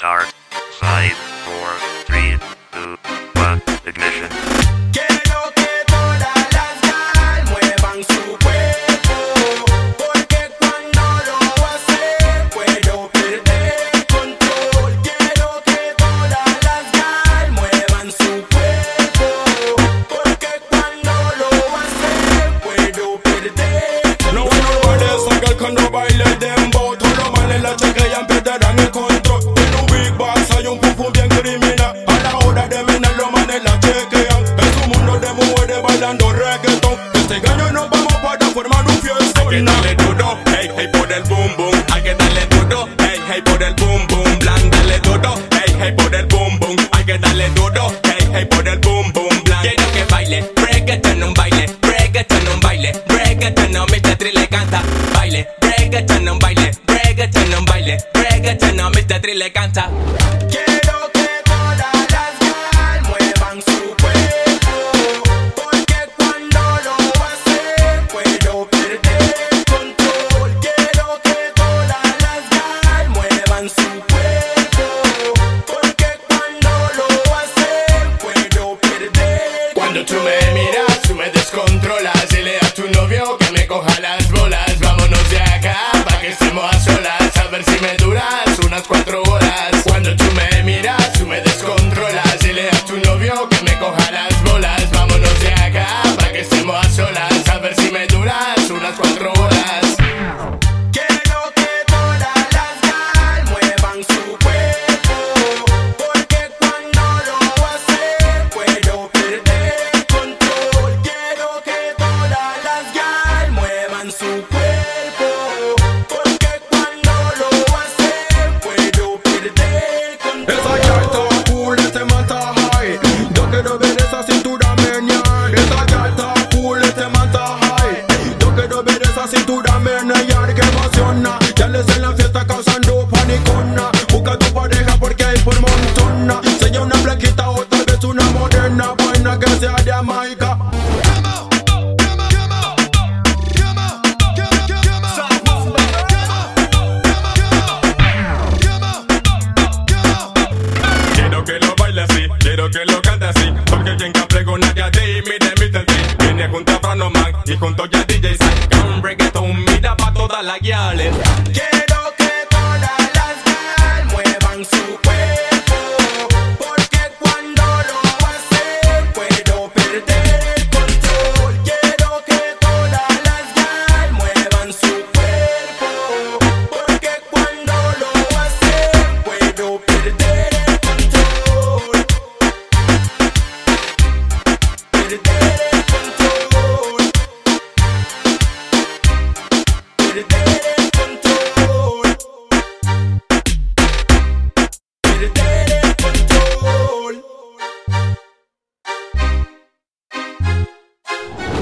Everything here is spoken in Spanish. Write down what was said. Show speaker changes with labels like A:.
A: Start. 5, 4, 3, 2, 1, ignition.
B: Quiero que todas las gal muevan su cuerpo, porque cuando lo hacen puedo perder el control. Quiero que todas las gal muevan su cuerpo, porque cuando lo hacen puedo perder el control. No es normal esa gal cuando baila el dembow. Todos los males la chequean, perderán el control. Tiene un big box, hay un pum pum bien criminal. A la hora de minar los manes la chequean. Es un mundo de mujeres bailando reggaeton. Este año nos vamos para formar un fiestón.
C: Hay que darle duro, hey, hey, por el boom boom. Hay que darle duro, hey, hey, por el boom boom. Blan, dale duro, hey, hey, por el boom boom. Hay que darle duro, hey, hey, por el boom boom. Blan. Quiero que baile, reggaeton un baile, reggaeton un baile, reggaeton no, Mr. Tri le canta. Baile, reggaeton un baile, reggaeton un baile, reggaeton no, Mr. Tri le canta.
B: Quiero que todas las gal muevan su cuerpo, porque cuando lo hacen puedo perder el control. Quiero que todas las gal muevan su cuerpo, porque cuando lo hacen puedo perder el control. Cuando tú me miras, tú me descontrolas. Dile a tu novio que me coja las bolas. Vámonos de acá, pa' que estemos a solas. A ver si me duras unas 4 horas. Cuando tú me miras, tú me descontrolas. Dile a tu novio que me coja las bolas. Vámonos de acá, pa' que estemos a solas. A ver si me duras unas 4 horas. Quiero que todas las gal muevan su cuerpo, porque cuando lo hacen puedo perder el control. Quiero que todas las gal muevan su cuerpo, porque cuando lo hacen puedo perder el control. Esa gal está cool, este man está high. Yo quiero ver esa cintura menear. Esa gal está cool, este man está high. Yo quiero ver esa cintura menear que emociona. Ya les en la fiesta causando panicona. Busca tu pareja porque hay por montona. Sea una blanquita o tal vez una morena buena que sea de Jamaica.
C: Quiero que lo baile así, quiero que lo cante así. Porque quien que pregona ya ti, mire Mr. T. Viene junto a Frano Man y junto ya DJ Sai. Que un reggaeton mira pa' todas las guiales.
B: Quiero que todas las gal muevan su cuerpo, porque cuando lo hacen puedo perder el control. Quiero que todas las gal muevan su cuerpo, porque cuando lo hacen puedo perder el control. Perder el control. Perder el control. Perder